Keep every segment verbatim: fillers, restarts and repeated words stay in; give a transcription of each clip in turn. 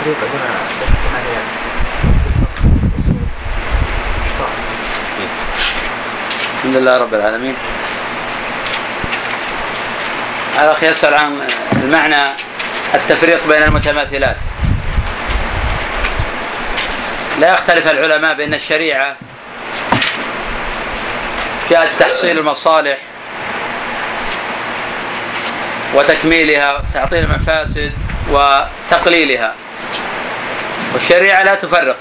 التفريق هنا ثمانية الحمد لله رب العالمين. الأخ يسأل عن المعنى التفريق بين المتماثلات. لا يختلف العلماء بأن الشريعة جاءت بتحصيل المصالح وتكميلها وتعطيل المفاسد وتقليلها، والشريعة لا تفرق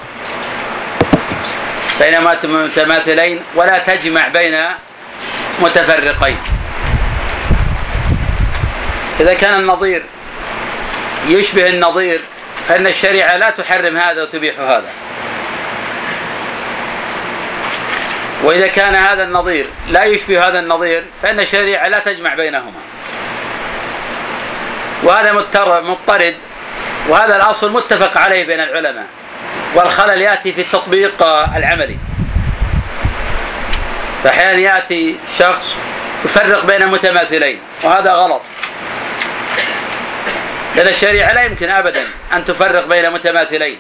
بين متماثلين ولا تجمع بين متفرقين. إذا كان النظير يشبه النظير فإن الشريعة لا تحرم هذا وتبيح هذا، وإذا كان هذا النظير لا يشبه هذا النظير فإن الشريعة لا تجمع بينهما، وهذا مضطرد، وهذا الأصل متفق عليه بين العلماء، والخلل يأتي في التطبيق العملي. فأحيانا يأتي شخص يفرق بين متماثلين وهذا غلط، لأن الشريعة لا يمكن أبدا أن تفرق بين متماثلين،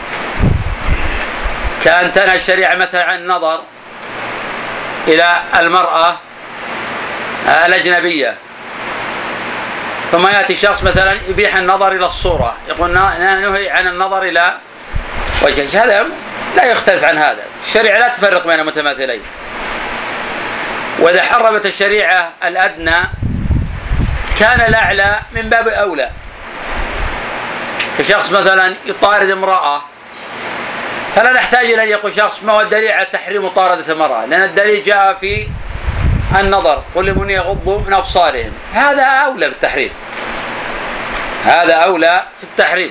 كأن تنهى الشريعة مثلا عن النظر إلى المرأة الأجنبية، ثم يأتي شخص مثلا يبيح النظر إلى الصورة، يقول نهي عن النظر إلى وجه، هذا لا يختلف عن هذا. الشريعة لا تفرق بين متماثلين. وإذا حرمت الشريعة الأدنى كان الأعلى من باب أولى، كشخص مثلا يطارد امرأة، فلا نحتاج إلى أن يقول شخص ما هو الدليل على تحريم مطاردة المرأة، لأن الدليل جاء في النظر، قل لمن يغضوا من أبصارهم، هذا أولى بالتحريم، هذا أولى في التحريم.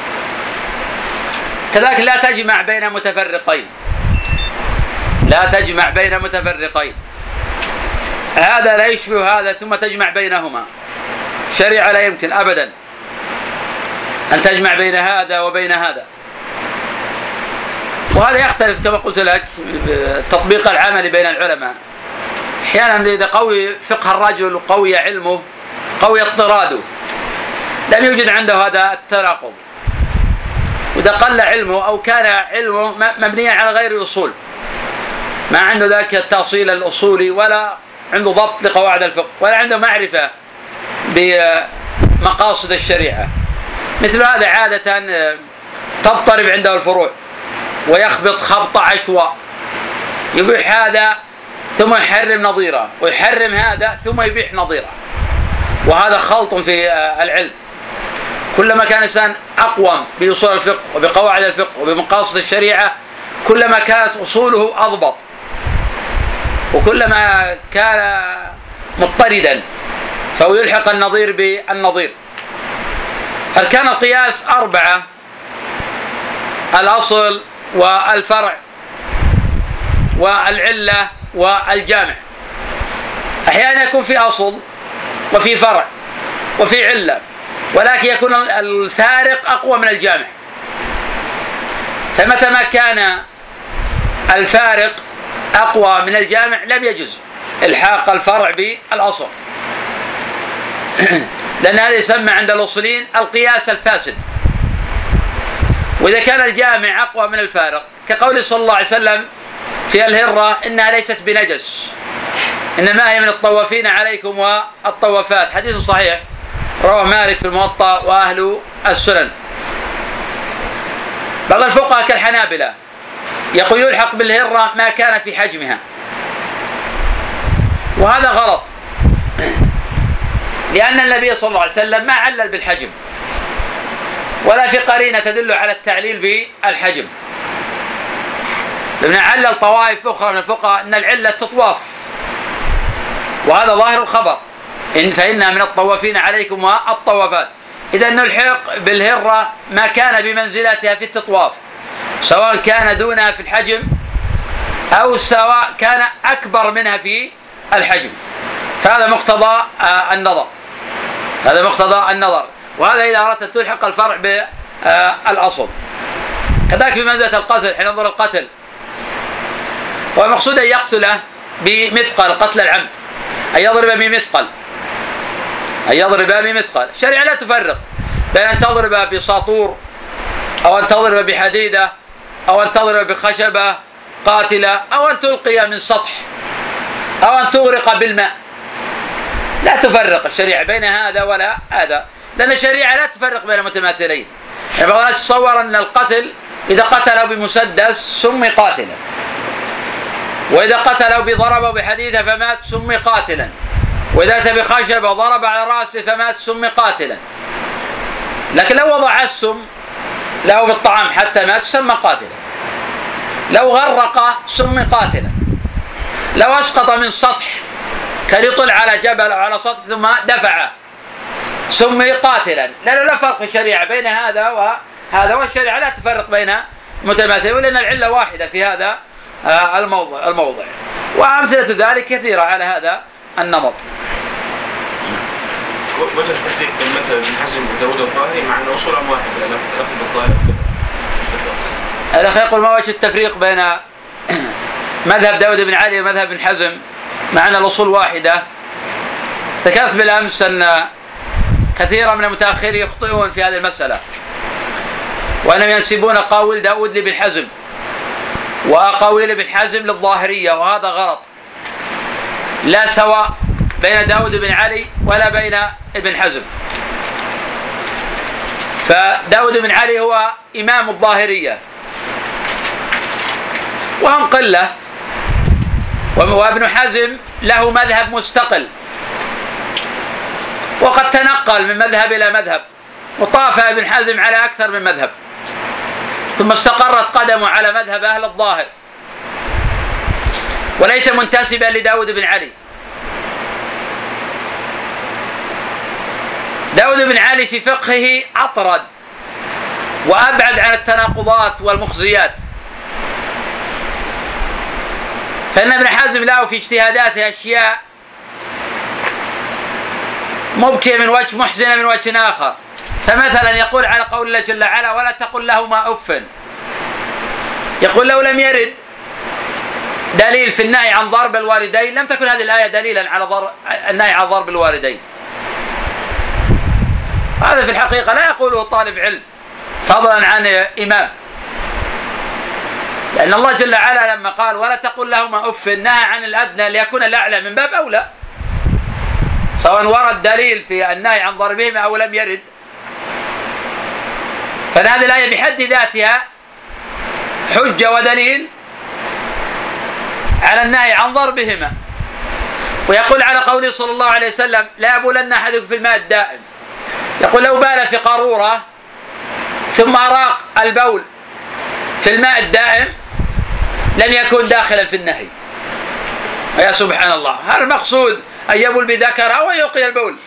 كذلك لا تجمع بين متفرقين، لا تجمع بين متفرقين، هذا لا يشبه هذا ثم تجمع بينهما، الشريعة لا يمكن أبدا أن تجمع بين هذا وبين هذا. وهذا يختلف كما قلت لك التطبيق العملي بين العلماء. أحيانا إذا قوي فقه الرجل وقوي علمه قوي اضطراده لم يوجد عنده هذا التناقض، وإذا قل علمه أو كان علمه مبنيا على غير أصول، ما عنده ذاك التأصيل الأصولي ولا عنده ضبط لقواعد الفقه ولا عنده معرفة بمقاصد الشريعة، مثل هذا عادة تضطرب عنده الفروع ويخبط خبط عشواء، يبيح هذا ثم يحرم نظيره، ويحرم هذا ثم يبيح نظيره، وهذا خلط في العلم. كلما كان الإنسان أقوم بأصول الفقه وبقواعد الفقه وبمقاصد الشريعة كلما كانت أصوله أضبط، وكلما كان مضطردا فهو يلحق النظير بالنظير. أركان القياس أربعة: الأصل والفرع والعلة والجامع. أحيانا يكون في أصل وفي فرع وفي علة، ولكن يكون الفارق أقوى من الجامع، فمتى ما كان الفارق أقوى من الجامع لم يجوز إلحاق الفرع بالأصل، لأن هذا يسمى عند الأصوليين القياس الفاسد. وإذا كان الجامع أقوى من الفارق كقول صلى الله عليه وسلم في الهرة إنها ليست بنجس إنما هي من الطوافين عليكم والطوافات، حديث صحيح رواه مالك في الموطأ وأهل السنن. بعض الفقهاء كالحنابلة يقول يلحق بالهرة ما كان في حجمها، وهذا غلط، لأن النبي صلى الله عليه وسلم ما علل بالحجم ولا في قرينة تدل على التعليل بالحجم، لأن علل طوائف أخرى من الفقهاء أن العلة تطواف، وهذا ظاهر الخبر إن فإنها من الطوافين عليكم والطوافات. إذا نلحق بالهرة ما كان بمنزلتها في التطواف، سواء كان دونها في الحجم أو سواء كان أكبر منها في الحجم، فهذا مقتضى النظر، هذا مقتضى النظر. وهذا إذا أردت تلحق الفرع بالأصل. كذلك بمنزلة القتل، حين ننظر القتل ومقصود أن يقتله بمثقل، قتل العمد، أن يضرب بمثقل، أن يضرب بمثقل. الشريعة لا تفرق بين أن تضرب بساطور أو أن تضرب بحديدة أو أن تضرب بخشبة قاتلة أو أن تلقي من سطح أو أن تغرق بالماء. لا تفرق الشريعة بين هذا ولا هذا، لأن الشريعة لا تفرق بين المتماثلين. يعني بعض الناس تصور أن القتل إذا قتله بمسدس سمي قاتلا، وإذا قتله بضربه بحديدة فمات سمي قاتلا، وإذا أتى بخشبة وضرب على رأسه فمات سمي قاتلا. لكن لو وضع السم له بالطعام حتى مات سمى قاتلا، لو غرق سمي قاتلا، لو أسقط من سطح كان يطل على جبل أو على سطح ثم دفعه سمي قاتلا. لأنه لا فرق في الشريعة بين هذا وهذا، والشريعة لا تفرق بين متماثلين، ولأن العلة واحدة في هذا الموضع الموضع وأمثلة ذلك كثيرة على هذا النمط. وجه التفريق بين مذهب ابن حزم وداود الظاهري مع أن أصولهم واحدة، الأخذ بالظاهر. الأخ يقول ما وجه التفريق بين مذهب داود بن علي ومذهب ابن حزم مع أن الأصول واحدة؟ ذكرت بالأمس أن كثيرا من المتأخرين يخطئون في هذه المسألة، وأنهم ينسبون قول داود لابن حزم وأقاويل ابن حزم للظاهرية، وهذا غلط. لا سواء بين داود بن علي ولا بين ابن حزم. فداود بن علي هو إمام الظاهرية وهم قلة، وابن حزم له مذهب مستقل، وقد تنقل من مذهب إلى مذهب، وطاف ابن حزم على أكثر من مذهب، ثم استقرت قدمه على مذهب أهل الظاهر، وليس منتسبا لداود بن علي. داود بن علي في فقهه أطرد وأبعد عن التناقضات والمخزيات، فإن ابن حزم له في اجتهاداته أشياء مبكية من وجه، محزنة من وجه آخر. فمثلا يقول على قول الله جل وعلا ولا تقل لهما أف، يقول لو لم يرد دليل في النهي عن ضرب الوالدين لم تكن هذه الآية دليلا على ضرب النهي عن ضرب الوالدين. هذا في الحقيقة لا يقوله طالب علم فضلا عن إمام، لأن الله جل وعلا لما قال ولا تقل لهما أف نهى عن الأدنى ليكون الأعلى من باب أولى، سواء ورد دليل في النهي عن ضربهما أو لم يرد. فهذه الآية بحد ذاتها حجة ودليل على النهي عن ضربهما. ويقول على قوله صلى الله عليه وسلم لا يبولن أحدكم في الماء الدائم، يقول لو بال في قارورة ثم أراق البول في الماء الدائم لم يكن داخلا في النهي. يا سبحان الله، هل المقصود أن يبول بذكر أو يلقي البول؟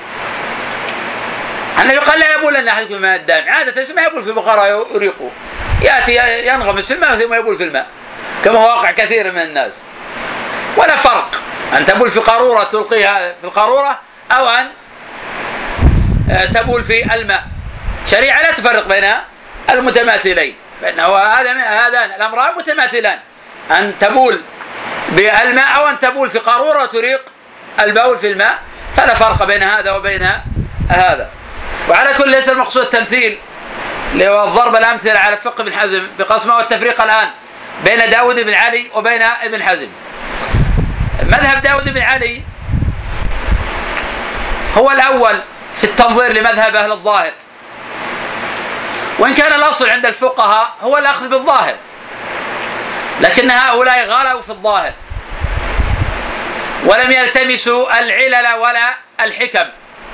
النبي قال لا يبولن أحدكم في الماء الدائم، عادة ما يبول في بقرة يريقه، يأتي ينغمس في الماء ثم يبول في الماء كما هو واقع كثير من الناس. ولا فرق أن تبول في قارورة تلقيها في القارورة أو أن تبول في الماء. شريعة لا تفرق بين المتماثلين، فإنه هذان الأمران متماثلان، أن تبول بالماء أو أن تبول في قارورة تريق البول في الماء، فلا فرق بين هذا وبين هذا. وعلى كل ليس المقصود التمثيل لضرب الأمثلة على فقه ابن حزم بقسمه والتفريق الآن بين داود بن علي وبين ابن حزم. مذهب داود بن علي هو الأول في التنظير لمذهب أهل الظاهر، وإن كان الأصل عند الفقهاء هو الأخذ بالظاهر، لكن هؤلاء غلوا في الظاهر ولم يلتمسوا العلل ولا الحكم.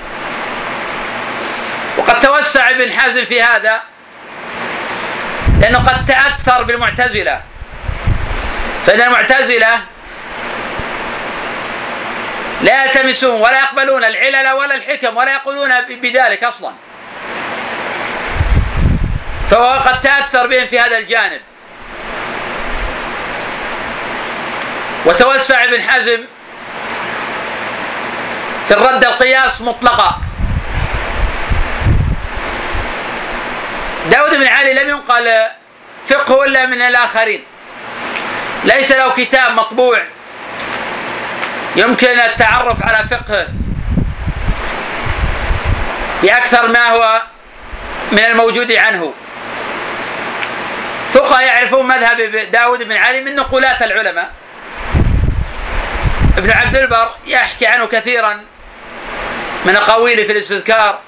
وقد توسع ابن حزم في هذا لأنه قد تأثر بالمعتزلة، فإن المعتزلة لا يلتمسون ولا يقبلون العلل ولا الحكم ولا يقولون بذلك أصلا، فهو قد تأثر بهم في هذا الجانب. وتوسع ابن حزم في الرد القياس مطلقا. داود بن علي لم ينقل فقه إلا من الآخرين، ليس له كتاب مطبوع يمكن التعرف على فقهه بأكثر ما هو من الموجود عنه، الفقهاء يعرفون مذهب داود بن علي من نقولات العلماء. ابن عبد البر يحكي عنه كثيرا من أقاويله في الاستذكار،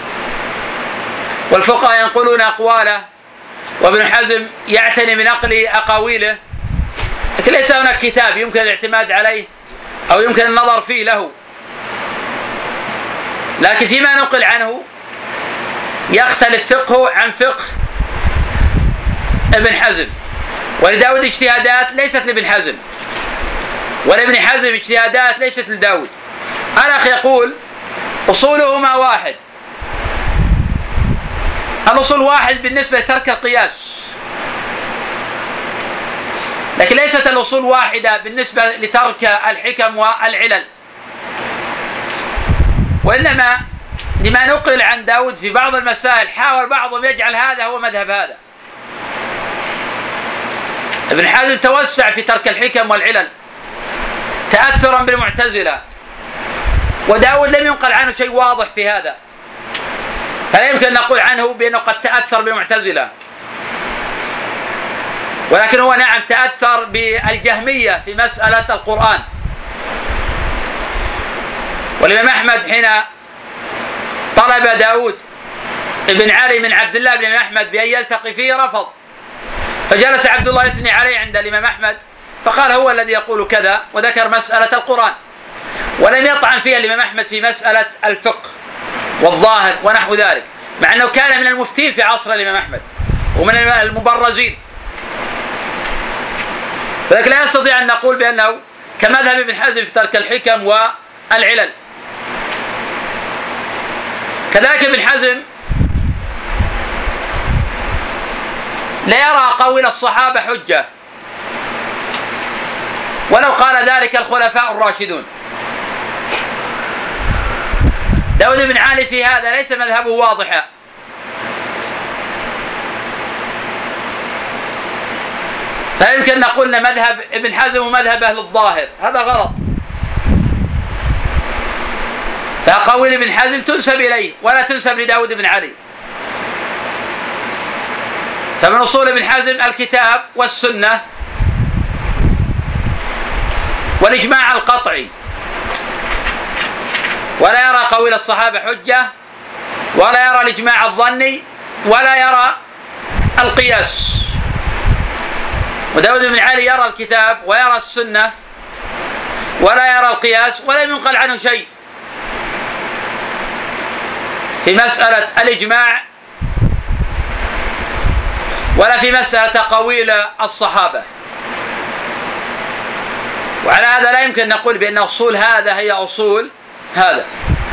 والفقهاء ينقلون أقواله، وابن حزم يعتني بنقل أقاويله، لكن ليس هناك كتاب يمكن الاعتماد عليه أو يمكن النظر فيه له. لكن فيما نقل عنه يختلف فقهه عن فقه ابن حزم، ولداود اجتهادات ليست لابن حزم، ولابن حزم اجتهادات ليست لداود. الأخ يقول أصولهما واحد، الأصول واحد بالنسبة لترك القياس، لكن ليست الأصول واحدة بالنسبة لترك الحكم والعلل، وإنما لما نقل عن داود في بعض المسائل حاول بعضهم يجعل هذا هو مذهب هذا. ابن حزم توسع في ترك الحكم والعلل تأثرا بالمعتزلة، وداود لم ينقل عنه شيء واضح في هذا، فلا يمكن نقول عنه بأنه قد تأثر بالمعتزلة، ولكن هو نعم تأثر بالجهمية في مسألة القرآن. والإمام أحمد حين طلب داود ابن علي من عبد الله بن أحمد بأن يلتقي فيه رفض، فجلس عبد الله يثني عليه عند الإمام أحمد فقال هو الذي يقول كذا، وذكر مسألة القرآن، ولم يطعن فيها الإمام أحمد في مسألة الفقه والظاهر ونحو ذلك، مع أنه كان من المفتين في عصر الإمام أحمد ومن المبرزين، ولكن لا يستطيع أن نقول بأنه كمذهب ابن حزم في ترك الحكم والعلل. كذلك ابن حزم لا يرى قول الصحابة حجة، ولو قال ذلك الخلفاء الراشدون. داود بن علي في هذا ليس مذهبه واضحا، فيمكن نقول أن مذهب ابن حزم ومذهب أهل الظاهر، هذا غلط. فأقاويل ابن حزم تنسب إليه ولا تنسب لداود بن علي. فمن أصول ابن حزم الكتاب والسنة والإجماع القطعي، ولا يرى قول الصحابة حجة، ولا يرى الإجماع الظني، ولا يرى القياس. وداود بن علي يرى الكتاب ويرى السنة ولا يرى القياس، ولم ينقل عنه شيء في مسألة الإجماع ولا في مسألة تقاويل الصحابة. وعلى هذا لا يمكن نقول بأن أصول هذا هي أصول هذا.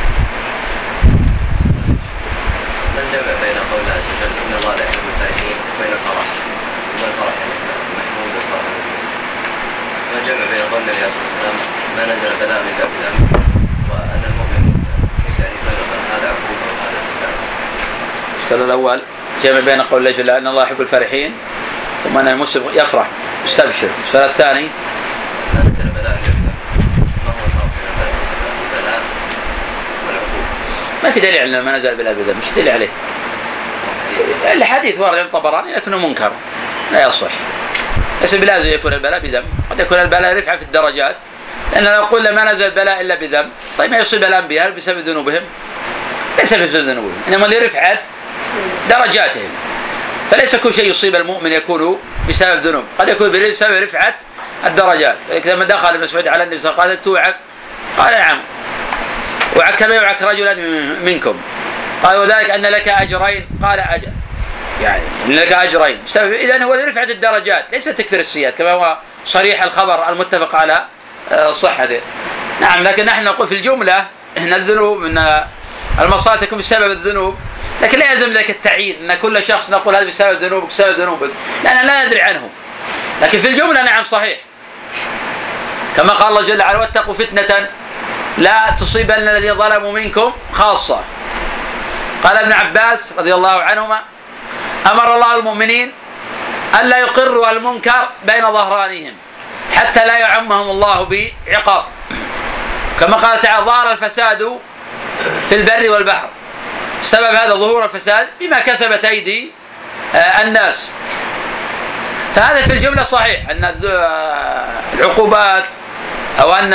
من جمع بين قول الله عز وجل إن الله لا يحب الفرحين وبين الفرح والفرح محمود الفرح، من جمع بين قول النبي صلى الله عليه وسلم ما نزل بلاء إلا بذنب، وأن المؤمن كيف يعني بين هذا عقوبة وهذا ابتلاء. السؤال الأول جمع بين قول الله جل أن الله يحب الفرحين ثم أن المسلم يفرح يستبشر. السؤال الثاني ما نزل بلاء إلا بذنب، ما هو الفرق بين البلاء والعقوبة؟ ما في دليل على ما نزل بلاء بذنب، مش دليل عليه؟ الحديث وارد عن الطبراني لكنه منكر لا يصح. ليس بلازم يكون البلاء بذنب، قد يكون البلاء رفعة في الدرجات، لأن لو قلنا ما نزل البلاء إلا بذنب، طيب ما يصيب الأنبياء بسبب ذنوبهم؟ ليس بسبب ذنوبهم، إنما لرفعة درجاتهم. فليس كل شيء يصيب المؤمن يكون بسبب ذنوب، قد يكون بسبب رفعة الدرجات. لما دخل ابن مسعود على النبي صلى الله عليه وسلم قال توعك؟ قال نعم، وعك كما يوعك رجلا منكم. قال وذلك أن لك أجرين؟ قال أجر، يعني إن لك أجرين بسبب. إذن هو لرفعة الدرجات ليس تكثير السيئات كما هو صريح الخبر المتفق على صحته. نعم، لكن نحن نقول في الجملة إن الذنوب من المصائب تكون بسبب الذنوب، لكن لا يلزم ذلك التعيين أن كل شخص نقول هذا بسبب ذنوبك بسبب ذنوبك، لأننا لا ندري عنه. لكن في الجملة نعم صحيح، كما قال الله جل وعلا واتقوا فتنة لا تصيبن الذين ظلموا منكم خاصة. قال ابن عباس رضي الله عنهما أمر الله المؤمنين ألا يقروا المنكر بين ظهرانهم حتى لا يعمهم الله بعقاب، كما قال تعالى ظهر الفساد في البر والبحر. سبب هذا ظهور الفساد بما كسبت أيدي الناس. فهذا في الجملة صحيح أن العقوبات أو أن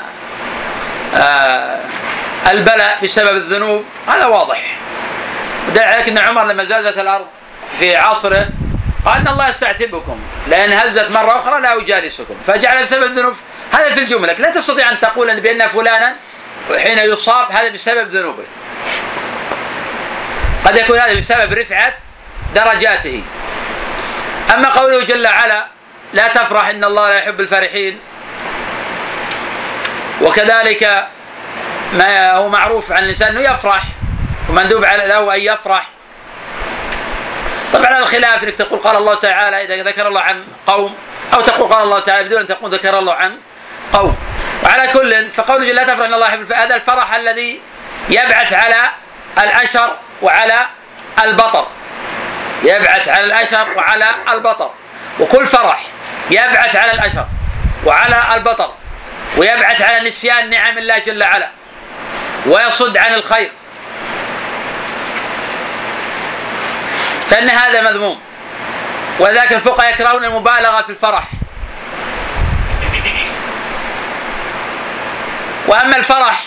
البلاء بسبب الذنوب هذا واضح. ودل عليك أن عمر لما زازت الأرض في عصره قال أن الله يستعتبكم لأن هزت مرة أخرى لا يجالسكم، فجعل بسبب الذنوب. هذا في الجملة. لا تستطيع أن تقول أن بأن فلانا حين يصاب هذا بسبب ذنوبه، قد يكون هذا بسبب رفعة درجاته. أما قوله جل وعلا لا تفرح إن الله لا يحب الفرحين، وكذلك ما هو معروف عن الإنسان أنه يفرح ومندوب له أن يفرح. طبعا الخلاف انك تقول قال الله تعالى إذا ذكر الله عن قوم، أو تقول قال الله تعالى بدون أن تقول ذكر الله عن قوم. وعلى كل فقوله جل لا تفرح إن الله يحب الفرح هذا الفرح الذي يبعث على الأشر وعلى البطر، يبعث على الأشر وعلى البطر. وكل فرح يبعث على الأشر وعلى البطر ويبعث على نسيان نعم الله جل وعلا ويصد عن الخير، فإن هذا مذموم. ولذلك الفقهاء يكرهون المبالغة في الفرح. وأما الفرح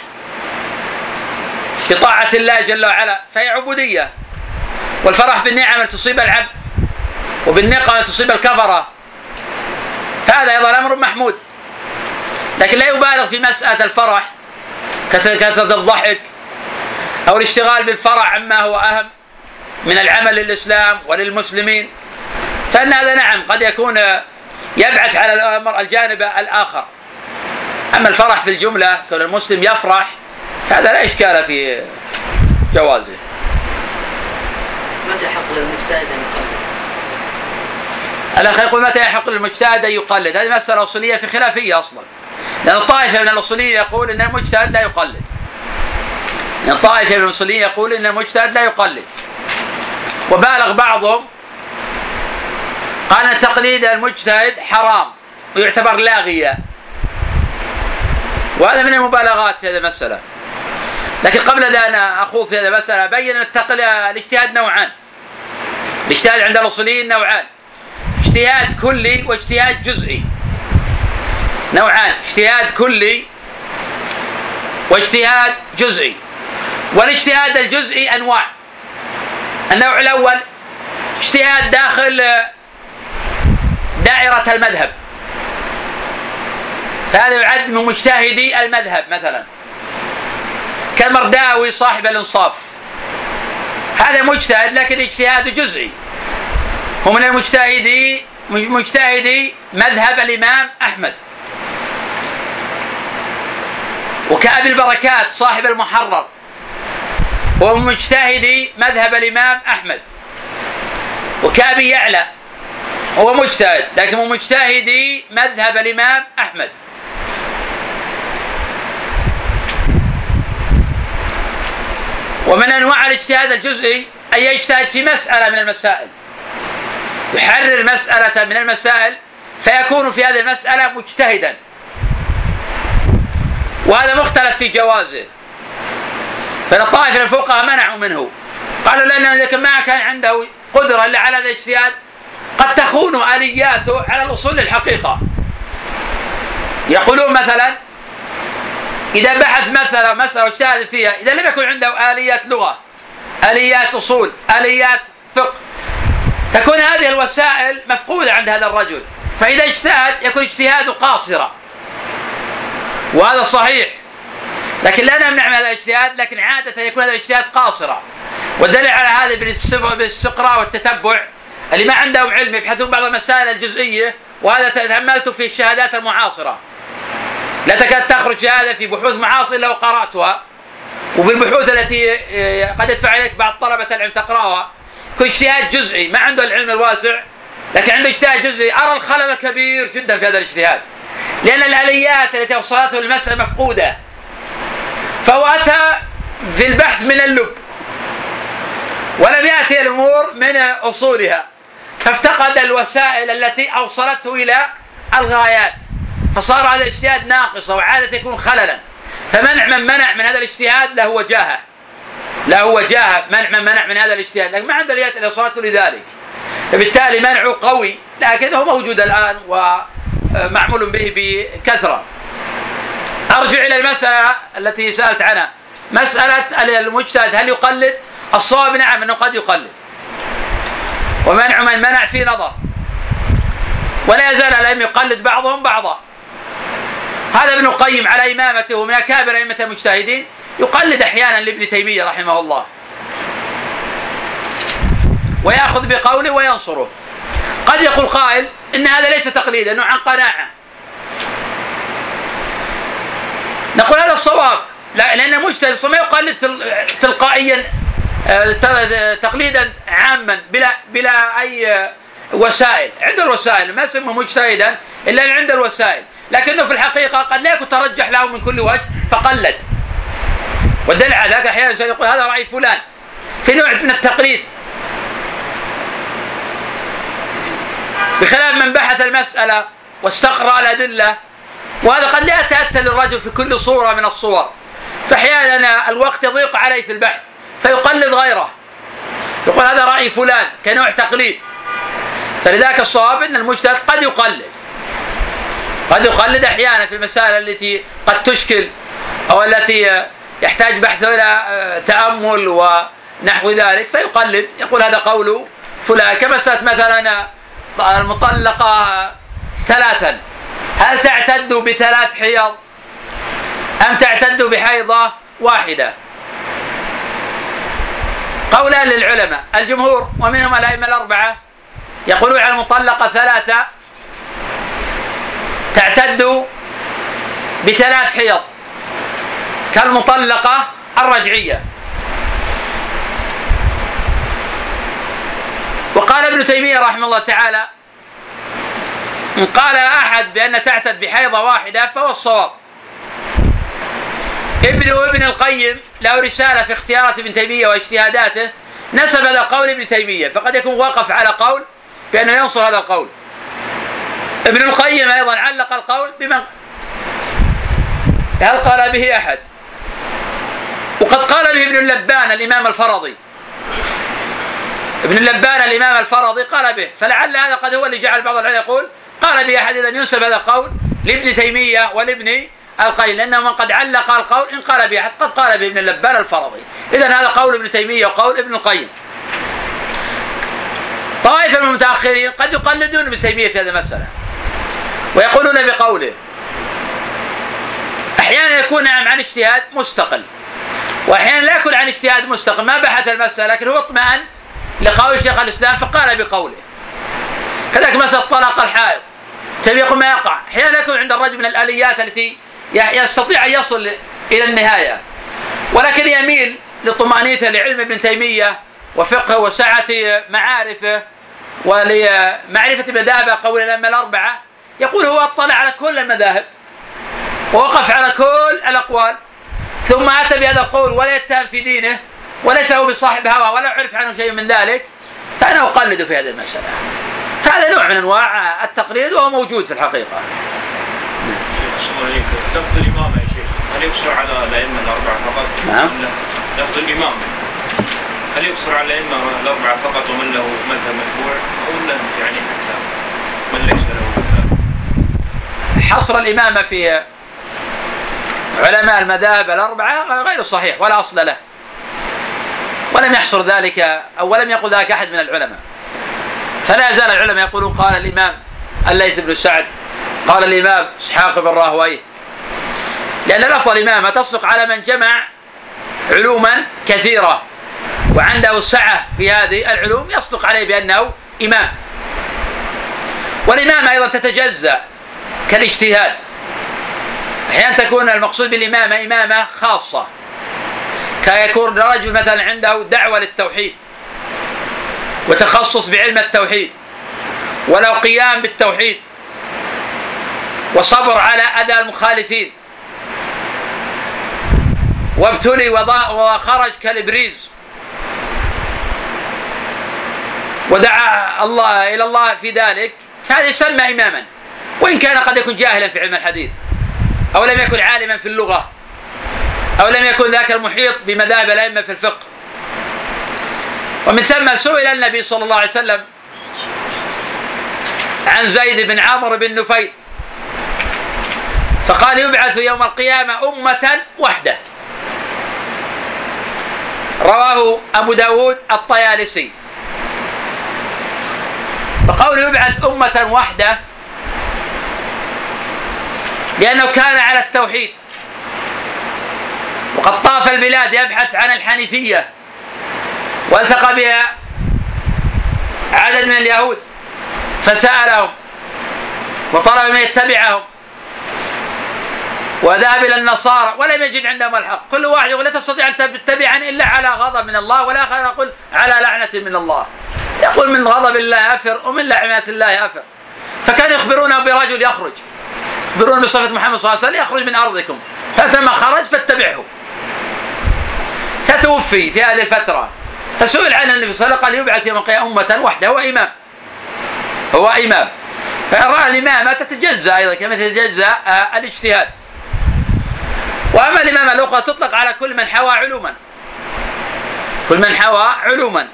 بطاعة الله جل وعلا فهي عبودية، والفرح بالنعم تصيب العبد وبالنقمة تصيب الكفرة، فهذا أيضا أمر محمود. لكن لا يبالغ في مسألة الفرح كثرة الضحك أو الاشتغال بالفرح عما هو أهم من العمل للإسلام وللمسلمين، فإن هذا نعم قد يكون يبعث على الأمر الجانب الآخر. أما الفرح في الجملة كون المسلم يفرح فهذا لا إشكال في جوازه. متى يحق للمجتهد أن يقلد؟ الأخ يقول متى يحق للمجتهد أن يقلد؟ هذه مسألة أصولية في خلافية أصلا، لأن الطائفة من الأصوليين يقول أن المجتهد لا يقلد، لأن الطائفة من الأصوليين يقول أن المجتهد لا يقلد. وبالغ بعضهم قال أن تقليد المجتهد حرام ويعتبر لاغيا، وهذا من المبالغات في هذه المسألة. لكن قبل أن أخوض في هذه المسألة بين أن الاجتهاد نوعان. الاجتهاد عند الأصوليين نوعان، اجتهاد كلي واجتهاد جزئي. نوعان، اجتهاد كلي واجتهاد جزئي. والاجتهاد الجزئي أنواع. النوع الأول اجتهاد داخل دائرة المذهب، فهذا يعد من مجتهدي المذهب، مثلا كالمرداوي صاحب الإنصاف، هذا مجتهد لكن اجتهاد جزئي، هو من المجتهدي مجتهدي مذهب الإمام أحمد. وكأبي البركات صاحب المحرر هو مجتهدي مذهب الإمام أحمد. وكأبي يعلى هو مجتهد لكن هو مجتهدي مذهب الإمام أحمد. ومن أنواع الاجتهاد الجزئي أن يجتهد في مسألة من المسائل، يحرر مسألة من المسائل فيكون في هذه المسألة مجتهدا، وهذا مختلف في جوازه. فالطائفة الفقهاء منعوا منه، قالوا لأنه إذا ما كان عنده قدرة إلا على هذا الاجتهاد قد تخون آلياته على الأصول الحقيقة. يقولون مثلا إذا بحث مثلا مسألة واجتهد فيها، إذا لم يكن عنده آليات لغة، آليات أصول، آليات فقه، تكون هذه الوسائل مفقودة عند هذا الرجل، فإذا اجتهد يكون اجتهاده قاصرة، وهذا صحيح. لكن لا نمنع من هذا الاجتهاد، لكن عادة يكون هذا الاجتهاد قاصرة. والدليل على هذا بالاستقراء والتتبع، اللي ما عندهم علم يبحثون بعض المسائل الجزئية، وهذا تأملت في الشهادات المعاصرة، لا تكاد تخرج شهادة في بحوث معاصرة إلا وقرأتها، وبالبحوث التي قد يدفع إليك بعض طلبة العلم تقرأها، كل اجتهاد جزئي ما عنده العلم الواسع، لكن عنده اجتهاد جزئي. أرى الخلل الكبير جدا في هذا الاجتهاد، لأن الآليات التي وصلته للمسألة مفقودة، فهو أتى في البحث من اللب ولم يأتي الأمور من أصولها، فافتقد الوسائل التي أوصلته إلى الغايات، فصار هذا الاجتهاد ناقصا وعادة يكون خللا. فمنع من منع من هذا الاجتهاد له وجاهة، له وجاهة منع من منع من هذا الاجتهاد، لكن ما عنده الآليات اللي أوصلته لذلك. فبالتالي منعه قوي، لكنه موجود الآن ومعمول به بكثرة. أرجع إلى المسألة التي سألت عنها، مسألة المجتهد هل يقلد؟ الصواب نعم أنه قد يقلد، ومنع من منع في نظر، ولا يزال الأئمة يقلد بعضهم بعضا. هذا ابن القيم على إمامته من أكابر أئمة المجتهدين يقلد أحيانا لابن تيمية رحمه الله، ويأخذ بقوله وينصره. قد يقول قائل إن هذا ليس تقليدا، إنه عن قناعة. نقول هذا الصواب، لأن المجتهد ما يقلد تلقائيا تقليدا عاما بلا بلا أي وسائل. عنده الوسائل، ما يسمى مجتهدا إلا عند الوسائل، لكنه في الحقيقة قد لا يكون ترجح له من كل وجه فقلد. والدليل على ذلك أحيانا يقول هذا رأي فلان، في نوع من التقليد، بخلاف من بحث المسألة واستقرأ الأدلة. وهذا قد لا يتأتى للرجل في كل صورة من الصور، فأحيانا الوقت يضيق عليه في البحث فيقلد غيره، يقول هذا رأي فلان كنوع تقليد. فلذلك الصواب أن المجتهد قد يقلد، قد يقلد أحيانا في المسائل التي قد تشكل أو التي يحتاج بحث إلى تأمل ونحو ذلك، فيقلد يقول هذا قول فلان. كمسألة مثلا المطلقة ثلاثا، هل تعتد بثلاث حيض أم تعتد بحيضة واحدة؟ قولان للعلماء، الجمهور ومنهم الأئمة الأربعة يقولون على المطلقة ثلاثة تعتد بثلاث حيض كالمطلقة الرجعية. وقال ابن تيمية رحمه الله تعالى إن قال أحد بأن تعتد بحيضة واحدة فهو الصواب. ابن ابن القيم له رسالة في اختيارات ابن تيمية واجتهاداته نسب هذا قول ابن تيمية، فقد يكون وقف على قول بأنه ينصر هذا القول. ابن القيم أيضا علق القول بمن هل قال به أحد، وقد قال به ابن اللبان الإمام الفرضي. ابن اللبان الإمام الفرضي قال به، فلعل هذا قد هو اللي جعل بعض العلماء يقول قال به أحد، إذا ينسب هذا القول لابن تيمية ولابن القيم، لأنه من قد علق القول إن قال به أحد قد قال به ابن اللبان الفرضي. إذن هذا قول ابن تيمية وقول ابن القيم. طائفة من المتأخرين قد يقلدون ابن تيمية في هذه المسألة ويقولون بقوله، أحيانا يكون عن اجتهاد مستقل، وأحيانا لا يكون عن اجتهاد مستقل، ما بحث المسألة لكن هو اطمأن لقول شيخ الإسلام فقال بقوله. كذلك مسألة طلاق الحائض تبيق ما يقع، أحيانا يكون عند الرجل من الآليات التي يستطيع أن يصل إلى النهاية، ولكن يميل لطمأنينته لعلم ابن تيمية وفقه وسعة معارفه ولمعرفة مذاهب قول الأئمة الأربعة، يقول هو اطلع على كل المذاهب ووقف على كل الأقوال ثم أتى بهذا القول ولا يتهم في دينه وليس هو بصاحب هوى ولا يعرف عنه شيء من ذلك، فأنا أقلد في هذه المسألة. فهذا نوع من أنواع التقليد وهو موجود في الحقيقة. لفظ الإمام يا شيخ هل يقصر على الأئمة الأربعة فقط؟ نعم. لفظ الإمام هل يقصر على الأئمة الأربعة فقط ومن له مذهب متبوع، أو له يعني حتى من ليس له مذهب؟ حصر الإمامة في علماء المذاهب الأربعة غير صحيح ولا أصل له، ولم يحصر ذلك أو ولم يقل ذلك أحد من العلماء. فلا يزال العلماء يقولون قال الإمام الليث بن سعد، قال الإمام إسحاق بن راهويه، لأن لفظ الإمامة تصدق على من جمع علوما كثيرة وعنده سعة في هذه العلوم يصدق عليه بأنه إمام. والإمامة أيضا تتجزأ كالاجتهاد، أحيانا تكون المقصود بالإمامة إمامة خاصة، كيكون رجل مثلا عنده دعوة للتوحيد وتخصص بعلم التوحيد ولو قيام بالتوحيد وصبر على أذى المخالفين وابتلي وخرج كالإبريز ودعا الله إلى الله في ذلك، فهذا يسمى إماما، وإن كان قد يكون جاهلا في علم الحديث أو لم يكن عالما في اللغة أو لم يكن ذاك المحيط بمذاهب الأئمة في الفقه. ومن ثم سئل النبي صلى الله عليه وسلم عن زيد بن عمرو بن نفيل فقال يبعث يوم القيامة أمة وحده. رواه أبو داود الطيالسي. فقول يبعث أمة وحده لأنه كان على التوحيد، وقد طاف البلاد يبحث عن الحنيفية، والتقى بها عدد من اليهود فسألهم وطلب من يتبعهم، وذهب إلى النصارى ولم يجد عندهم الحق. كل واحد يقول لا تستطيع أن تتبعني إلا على غضب من الله، والآخر يقول على لعنة من الله. يقول من غضب الله أفر ومن لعنة الله أفر. فكان يخبرونه برجل يخرج، يخبرون بصفة محمد صلى الله عليه وسلم يخرج من أرضكم، فلما خرج فاتبعه. فتوفي في هذه الفترة، فسئل عن النبي صلى الله عليه وسلم قال يبعث يوم القيامة أمة وحده. هو إمام، هو إمام، فيرى الإمامة تتجزأ أيضا كما تتجزأ الاجتهاد. وأما الإمامة الأخرى تطلق على كل من حوى علوما، كل من حوى علوما.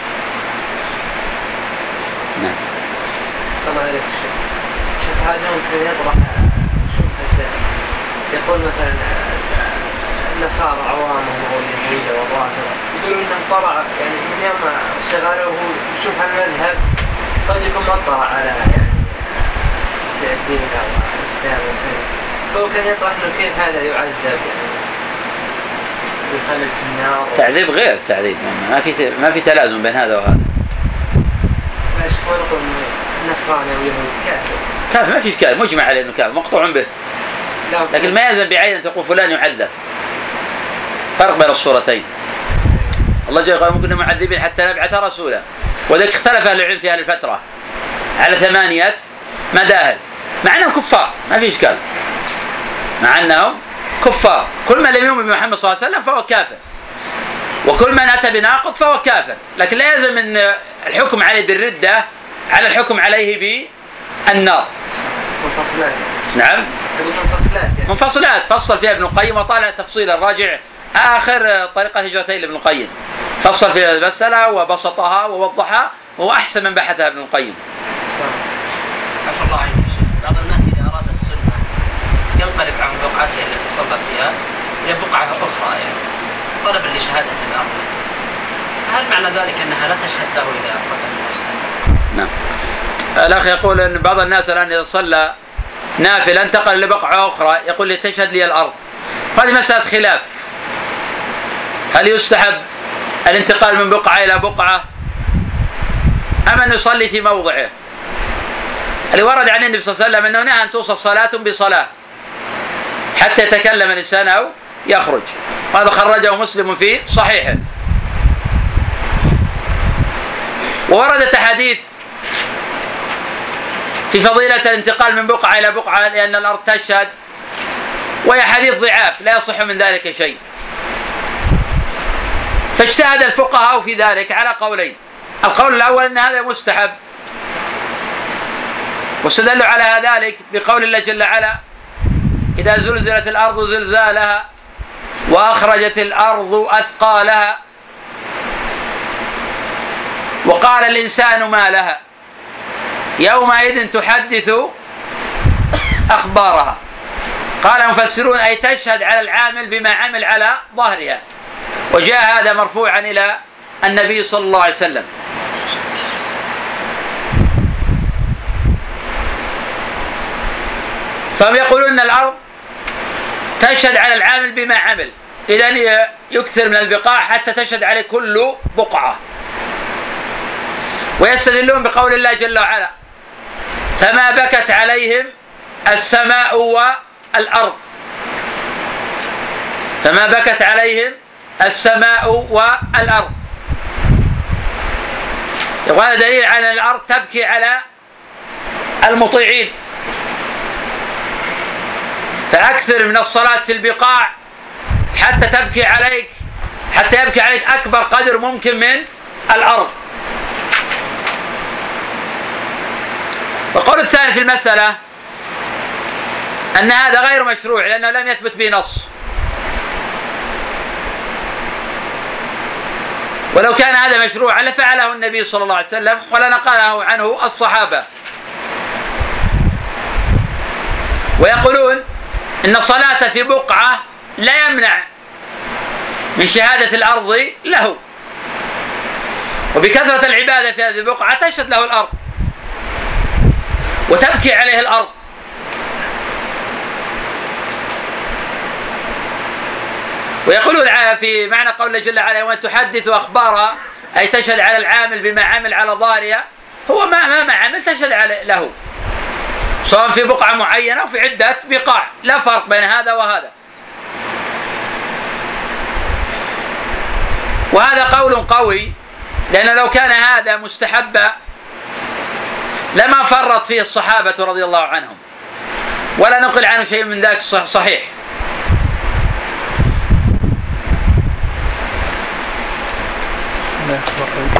نعم. صلى الله عليه وسلم. شيخ هذا ممكن يطرح شبهة، يقول مثلا النصارى عوامهم أو اليهود والرافضة يقولون أنه طلع يعني من يوم شغاله وهو يشوف هالمذهب قد يكون ما اطلع على يعني الدين أو الإسلام وكذا، فهو كان يطرح إنه كيف هذا يعذب يعني يخلد في النار. تعذيب غير تعذيب، ما في ما في تلازم بين هذا وهذا. ماشي، هو نقول النصراني أو اليهود كافر. كافر ما في إشكال، مجمع على إنه كافر مقطوع به، لكن ما يلزم بعين أن تقول فلان يعذب. فرق بين الصورتين. الله جل وعلا ممكن معذبين حتى نبعث رسولا، وذلك اختلف أهل العلم في هذه الفترة على ثمانية مذاهب، مع أنهم كفار ما في إشكال، مع أنهم كفار. كل من لم يؤمن بمحمد صلى الله عليه وسلم فهو كافر، وكل من أتى بناقض فهو كافر، لكن لا يلزم من الحكم عليه بالردة على الحكم عليه بالنار. منفصلات. نعم. منفصلات يعني. منفصلات فصل فيها ابن القيم، وطالع تفصيل الراجع آخر طريقة هجرتين لابن القيم، فصل في المسألة وبسطها ووضحها، وهو أحسن من بحثها ابن القيم. عفى الله عنك يا شيخ، بعض الناس إذا أراد السنة ينقلب عن بقعته التي صلى فيها إلى بقعة أخرى يعني طلبا لشهادة الآخر، فهل معنى ذلك أنها لا تشهد له إذا صلى في نفسه؟ نعم. الأخ يقول أن بعض الناس الآن إذا صلى نافلة انتقل لبقعة أخرى يقول لي تشهد لي الأرض. هذه مسألة خلاف، هل يستحب الانتقال من بقعة إلى بقعة أم أن يصلي في موضعه؟ اللي ورد عن النبي صلى الله عليه وسلم أنه نهى أن توصل صلاة بصلاة حتى يتكلم الإنسان أو يخرج، وهذا خرجه مسلم في صحيحه. ووردت أحاديث في فضيلة الانتقال من بقعة إلى بقعة لأن الأرض تشهد، وهي حديث ضعاف لا يصح من ذلك شيء. فاجتهد الفقهاء في ذلك على قولين. القول الأول أن هذا مستحب، واستدلوا على ذلك بقول الله جل وعلا إذا زلزلت الأرض زلزالها وأخرجت الأرض أثقالها وقال الإنسان ما لها يومئذ تحدث أخبارها. قال المفسرون أي تشهد على العامل بما عمل على ظهرها، وجاء هذا مرفوعا إلى النبي صلى الله عليه وسلم. فهم يقولون أن الأرض تشهد على العامل بما عمل، إذن يكثر من البقاع حتى تشهد عليه كل بقعة. ويستدلون بقول الله جل وعلا فما بكت عليهم السماء والأرض، فما بكت عليهم السماء والأرض. يقول هذا دليل على أن الأرض تبكي على المطيعين، فأكثر من الصلاة في البقاع حتى تبكي عليك، حتى يبكي عليك أكبر قدر ممكن من الأرض. والقول الثاني في المسألة أن هذا غير مشروع لأنه لم يثبت به نص، ولو كان هذا مشروعا لفعله النبي صلى الله عليه وسلم ولا نقله عنه الصحابة. ويقولون إن الصلاة في بقعة لا يمنع من شهادة الأرض له، وبكثرة العبادة في هذه البقعة تشهد له الأرض وتبكي عليه الأرض. ويقولون في معنى قول الله جل وعلا وأن تحدث أخبارها، أي تشهد على العامل بما عمل على ظاهرها، هو ما ما عمل تشهد له، سواء في بقعة معينة أو في عدة بقاع، لا فرق بين هذا وهذا. وهذا قول قوي، لأن لو كان هذا مستحبا لما فرط فيه الصحابة رضي الله عنهم، ولا نقل عنه شيء من ذلك صحيح. لا